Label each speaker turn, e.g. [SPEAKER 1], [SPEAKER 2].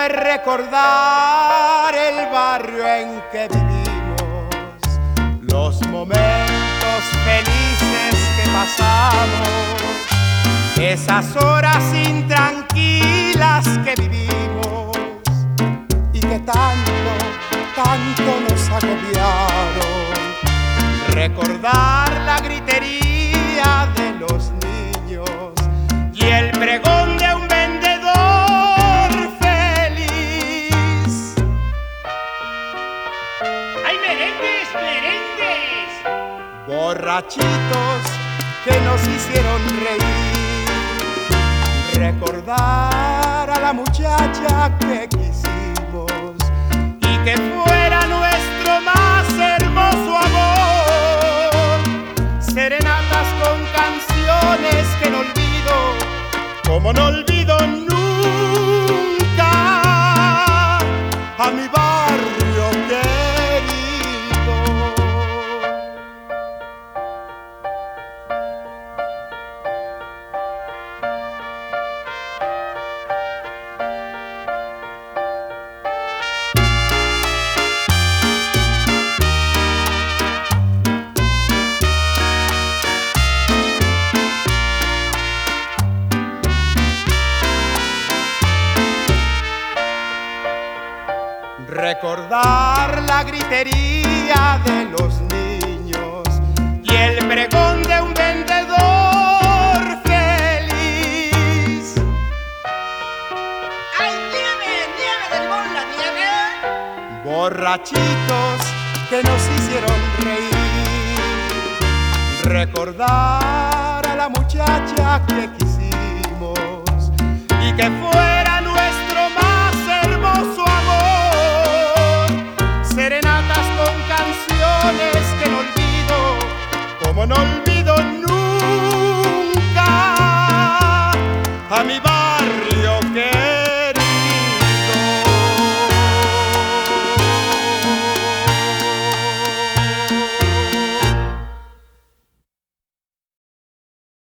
[SPEAKER 1] es recordar el barrio en que vivimos, los momentos felices que pasamos, esas horas intranquilas que vivimos y que tanto nos agobiaron. Recordar la gritería de los niños y el pregón de un vendedor feliz.
[SPEAKER 2] ¡Ay, merengues, merengues!
[SPEAKER 1] Borrachitos que nos hicieron reír. Recordar a la muchacha que quisimos y que fuera nuestro más hermoso amor. Serenatas con canciones que no olvido, como no olvido nunca a mi barrio querido. Recordar la gritería de los niños y el pregón de un vendedor feliz.
[SPEAKER 2] ¡Ay, nieve, nieve de limón, la nieve!
[SPEAKER 1] Borrachitos que nos hicieron reír. Recordar a la muchacha que quisimos y que fuera nuestro más hermoso amor. Serenatas con canciones que no olvido, como no olvido nunca a mi